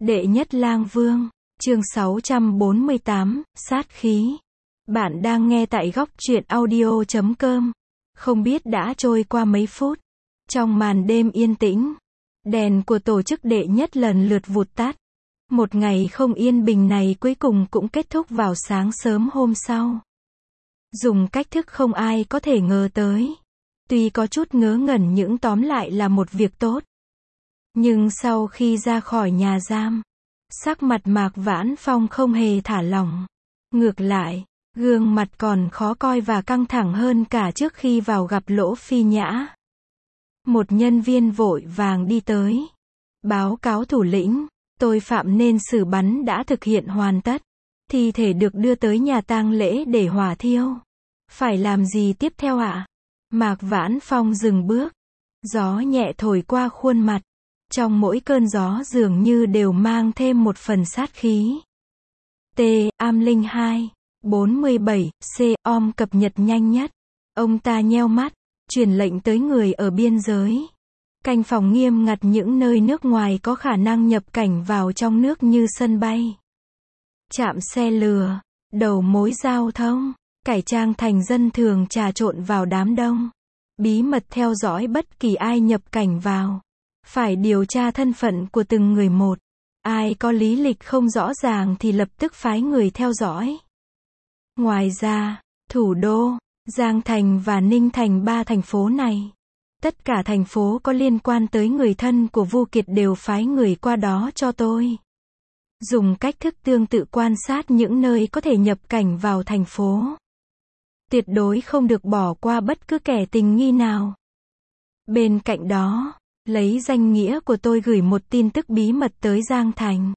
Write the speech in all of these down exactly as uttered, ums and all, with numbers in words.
Đệ nhất lang vương, chương sáu trăm bốn mươi tám, sát khí. Bạn đang nghe tại góc truyện audio chấm com. Không biết đã trôi qua mấy phút. Trong màn đêm yên tĩnh, đèn của tổ chức đệ nhất lần lượt vụt tắt. Một ngày không yên bình này cuối cùng cũng kết thúc vào sáng sớm hôm sau. Dùng cách thức không ai có thể ngờ tới. Tuy có chút ngớ ngẩn nhưng tóm lại là một việc tốt. Nhưng sau khi ra khỏi nhà giam, sắc mặt Mạc Vãn Phong không hề thả lỏng. Ngược lại, gương mặt còn khó coi và căng thẳng hơn cả trước khi vào gặp Lỗ Phi Nhã. Một nhân viên vội vàng đi tới. Báo cáo thủ lĩnh, tội phạm nên xử bắn đã thực hiện hoàn tất. Thi thể được đưa tới nhà tang lễ để hỏa thiêu. Phải làm gì tiếp theo ạ? Mạc Vãn Phong dừng bước. Gió nhẹ thổi qua khuôn mặt. Trong mỗi cơn gió dường như đều mang thêm một phần sát khí. T. Am Linh hai, bốn mươi bảy, C. Om cập nhật nhanh nhất. Ông ta nheo mắt, truyền lệnh tới người ở biên giới. Canh phòng nghiêm ngặt những nơi nước ngoài có khả năng nhập cảnh vào trong nước như sân bay, trạm xe lửa, đầu mối giao thông, cải trang thành dân thường trà trộn vào đám đông. Bí mật theo dõi bất kỳ ai nhập cảnh vào. Phải điều tra thân phận của từng người một. Ai có lý lịch không rõ ràng thì lập tức phái người theo dõi. Ngoài ra, thủ đô, Giang Thành và Ninh Thành ba thành phố này, tất cả thành phố có liên quan tới người thân của Vu Kiệt đều phái người qua đó cho tôi. Dùng cách thức tương tự quan sát những nơi có thể nhập cảnh vào thành phố. Tuyệt đối không được bỏ qua bất cứ kẻ tình nghi nào. Bên cạnh đó, lấy danh nghĩa của tôi gửi một tin tức bí mật tới Giang Thành.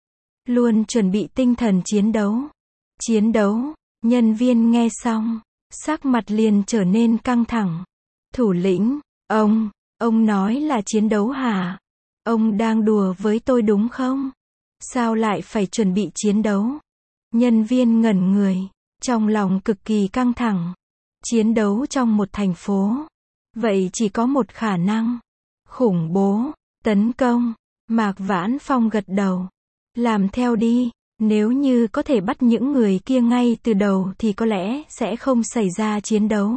Luôn chuẩn bị tinh thần chiến đấu. Chiến đấu, nhân viên nghe xong, sắc mặt liền trở nên căng thẳng. Thủ lĩnh, ông, ông nói là chiến đấu hả? Ông đang đùa với tôi đúng không? Sao lại phải chuẩn bị chiến đấu? Nhân viên ngẩn người, trong lòng cực kỳ căng thẳng. Chiến đấu trong một thành phố. Vậy chỉ có một khả năng. Khủng bố, tấn công. Mạc Vãn Phong gật đầu. Làm theo đi, nếu như có thể bắt những người kia ngay từ đầu thì có lẽ sẽ không xảy ra chiến đấu.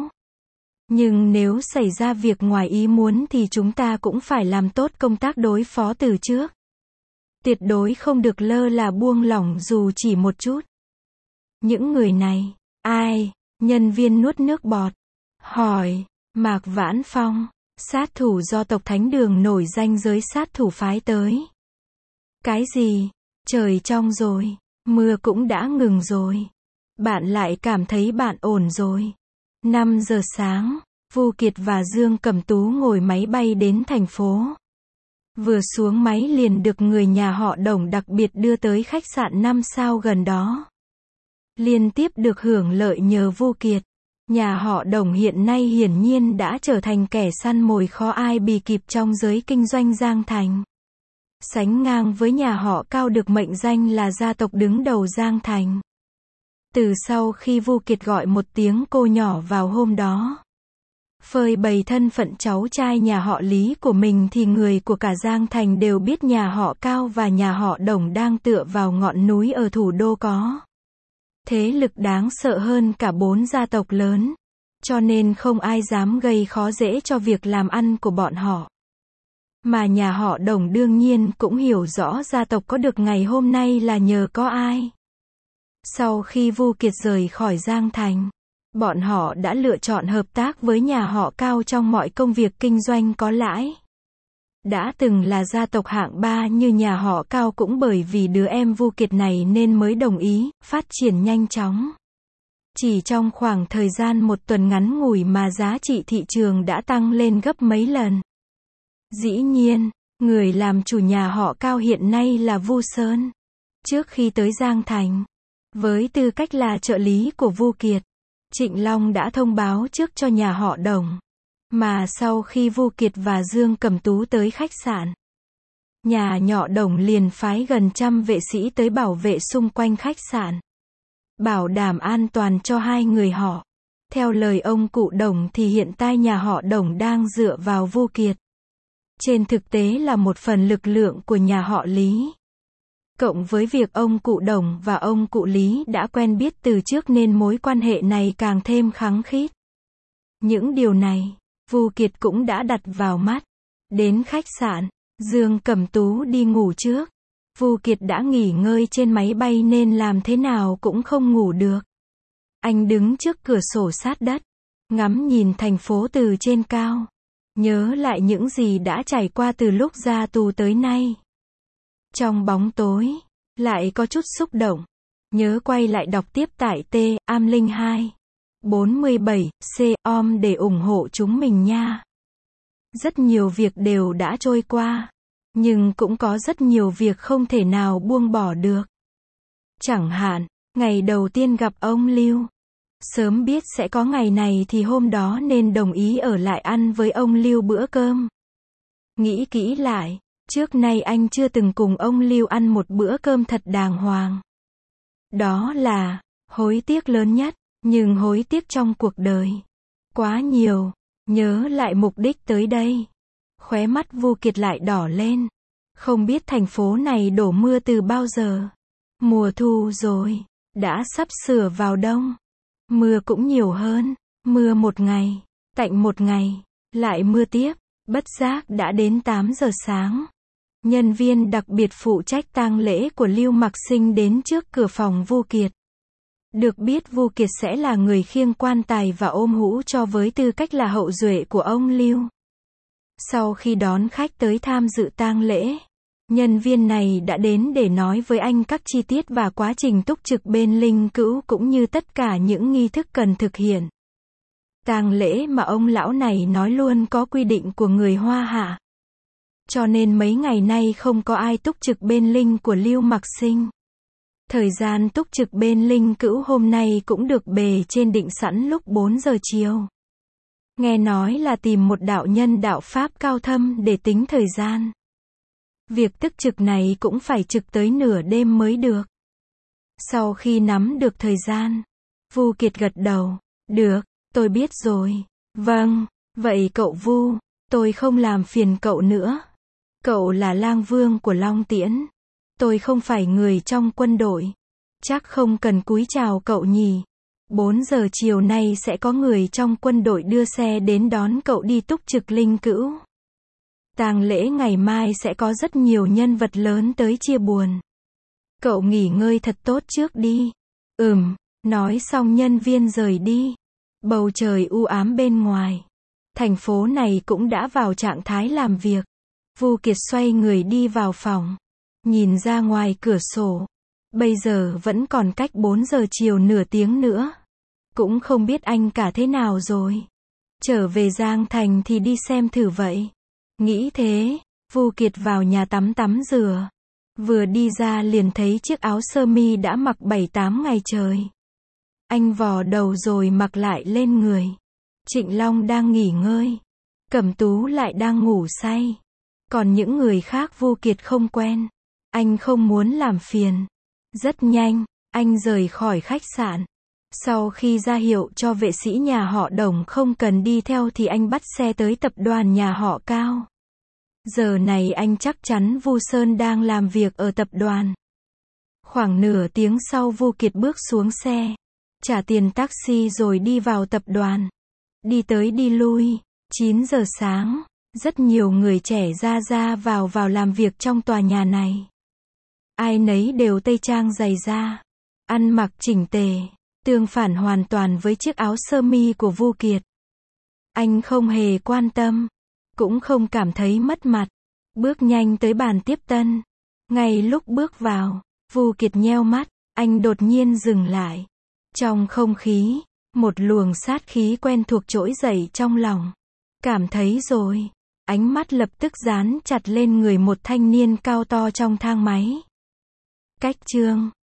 Nhưng nếu xảy ra việc ngoài ý muốn thì chúng ta cũng phải làm tốt công tác đối phó từ trước. Tuyệt đối không được lơ là buông lỏng dù chỉ một chút. Những người này, ai? Nhân viên nuốt nước bọt. Hỏi, Mạc Vãn Phong. Sát thủ do tộc Thánh Đường nổi danh giới sát thủ phái tới. Cái gì? Trời trong rồi, mưa cũng đã ngừng rồi. Bạn lại cảm thấy bạn ổn rồi. năm giờ sáng, Vu Kiệt và Dương Cẩm Tú ngồi máy bay đến thành phố. Vừa xuống máy liền được người nhà họ Đồng đặc biệt đưa tới khách sạn năm sao gần đó. Liên tiếp được hưởng lợi nhờ Vu Kiệt. Nhà họ Đồng hiện nay hiển nhiên đã trở thành kẻ săn mồi khó ai bì kịp trong giới kinh doanh Giang Thành. Sánh ngang với nhà họ Cao được mệnh danh là gia tộc đứng đầu Giang Thành. Từ sau khi Vu Kiệt gọi một tiếng cô nhỏ vào hôm đó, phơi bày thân phận cháu trai nhà họ Lý của mình thì người của cả Giang Thành đều biết nhà họ Cao và nhà họ Đồng đang tựa vào ngọn núi ở thủ đô có thế lực đáng sợ hơn cả bốn gia tộc lớn, cho nên không ai dám gây khó dễ cho việc làm ăn của bọn họ. Mà nhà họ Đồng đương nhiên cũng hiểu rõ gia tộc có được ngày hôm nay là nhờ có ai. Sau khi Vu Kiệt rời khỏi Giang Thành, bọn họ đã lựa chọn hợp tác với nhà họ Cao trong mọi công việc kinh doanh có lãi. Đã từng là gia tộc hạng ba như nhà họ Cao cũng bởi vì đứa em Vu Kiệt này nên mới đồng ý, phát triển nhanh chóng. Chỉ trong khoảng thời gian một tuần ngắn ngủi mà giá trị thị trường đã tăng lên gấp mấy lần. Dĩ nhiên, người làm chủ nhà họ Cao hiện nay là Vu Sơn. Trước khi tới Giang Thành, với tư cách là trợ lý của Vu Kiệt, Trịnh Long đã thông báo trước cho nhà họ Đồng. Mà sau khi Vu Kiệt và Dương Cẩm Tú tới khách sạn, nhà nhỏ Đồng liền phái gần trăm vệ sĩ tới bảo vệ xung quanh khách sạn, bảo đảm an toàn cho hai người họ. Theo lời ông cụ Đồng thì hiện tại nhà họ Đồng đang dựa vào Vu Kiệt. Trên thực tế là một phần lực lượng của nhà họ Lý. Cộng với việc ông cụ Đồng và ông cụ Lý đã quen biết từ trước nên mối quan hệ này càng thêm khăng khít. Những điều này, Vu Kiệt cũng đã đặt vào mắt. Đến khách sạn, Dương Cẩm Tú đi ngủ trước. Vu Kiệt đã nghỉ ngơi trên máy bay nên làm thế nào cũng không ngủ được. Anh đứng trước cửa sổ sát đất, ngắm nhìn thành phố từ trên cao. Nhớ lại những gì đã trải qua từ lúc ra tù tới nay. Trong bóng tối, lại có chút xúc động. Nhớ quay lại đọc tiếp tại T, am linh hai, bốn mươi bảy, C, om để ủng hộ chúng mình nha. Rất nhiều việc đều đã trôi qua. Nhưng cũng có rất nhiều việc không thể nào buông bỏ được. Chẳng hạn, ngày đầu tiên gặp ông Lưu. Sớm biết sẽ có ngày này thì hôm đó nên đồng ý ở lại ăn với ông Lưu bữa cơm. Nghĩ kỹ lại, trước nay anh chưa từng cùng ông Lưu ăn một bữa cơm thật đàng hoàng. Đó là hối tiếc lớn nhất, nhưng hối tiếc trong cuộc đời. Quá nhiều, nhớ lại mục đích tới đây. Khóe mắt Vu Kiệt lại đỏ lên. Không biết thành phố này đổ mưa từ bao giờ. Mùa thu rồi, đã sắp sửa vào đông. Mưa cũng nhiều hơn, mưa một ngày, tạnh một ngày, lại mưa tiếp, bất giác đã đến tám giờ sáng. Nhân viên đặc biệt phụ trách tang lễ của Lưu Mặc Sinh đến trước cửa phòng Vu Kiệt. Được biết Vu Kiệt sẽ là người khiêng quan tài và ôm hũ cho với tư cách là hậu duệ của ông Lưu. Sau khi đón khách tới tham dự tang lễ, nhân viên này đã đến để nói với anh các chi tiết và quá trình túc trực bên linh cữu cũng như tất cả những nghi thức cần thực hiện. Tang lễ mà ông lão này nói luôn có quy định của người Hoa Hạ. Cho nên mấy ngày nay không có ai túc trực bên linh của Lưu Mặc Sinh. Thời gian túc trực bên linh cữu hôm nay cũng được bề trên định sẵn lúc bốn giờ chiều. Nghe nói là tìm một đạo nhân đạo Pháp cao thâm để tính thời gian. Việc túc trực này cũng phải trực tới nửa đêm mới được. Sau khi nắm được thời gian, Vu Kiệt gật đầu. Được, tôi biết rồi. Vâng, vậy cậu Vu, tôi không làm phiền cậu nữa. Cậu là lang vương của Long Tiễn. Tôi không phải người trong quân đội. Chắc không cần cúi chào cậu nhỉ. bốn giờ chiều nay sẽ có người trong quân đội đưa xe đến đón cậu đi túc trực linh cữu. Tang lễ ngày mai sẽ có rất nhiều nhân vật lớn tới chia buồn. Cậu nghỉ ngơi thật tốt trước đi. Ừm, nói xong nhân viên rời đi. Bầu trời u ám bên ngoài. Thành phố này cũng đã vào trạng thái làm việc. Vu Kiệt xoay người đi vào phòng. Nhìn ra ngoài cửa sổ. Bây giờ vẫn còn cách bốn giờ chiều nửa tiếng nữa. Cũng không biết anh cả thế nào rồi. Trở về Giang Thành thì đi xem thử vậy. Nghĩ thế, Vu Kiệt vào nhà tắm tắm rửa. Vừa đi ra liền thấy chiếc áo sơ mi đã mặc bảy tám ngày trời. Anh vò đầu rồi mặc lại lên người. Trịnh Long đang nghỉ ngơi. Cẩm Tú lại đang ngủ say. Còn những người khác Vu Kiệt không quen. Anh không muốn làm phiền. Rất nhanh, anh rời khỏi khách sạn. Sau khi ra hiệu cho vệ sĩ nhà họ Đồng không cần đi theo thì anh bắt xe tới tập đoàn nhà họ Cao. Giờ này anh chắc chắn Vu Sơn đang làm việc ở tập đoàn. Khoảng nửa tiếng sau Vu Kiệt bước xuống xe, trả tiền taxi rồi đi vào tập đoàn. Đi tới đi lui, chín giờ sáng, rất nhiều người trẻ ra ra vào vào làm việc trong tòa nhà này. Ai nấy đều tây trang dày da, ăn mặc chỉnh tề, tương phản hoàn toàn với chiếc áo sơ mi của Vu Kiệt. Anh không hề quan tâm, cũng không cảm thấy mất mặt, bước nhanh tới bàn tiếp tân. Ngay lúc bước vào, Vu Kiệt nheo mắt, anh đột nhiên dừng lại. Trong không khí, một luồng sát khí quen thuộc trỗi dậy trong lòng. Cảm thấy rồi, ánh mắt lập tức dán chặt lên người một thanh niên cao to trong thang máy. Cách chương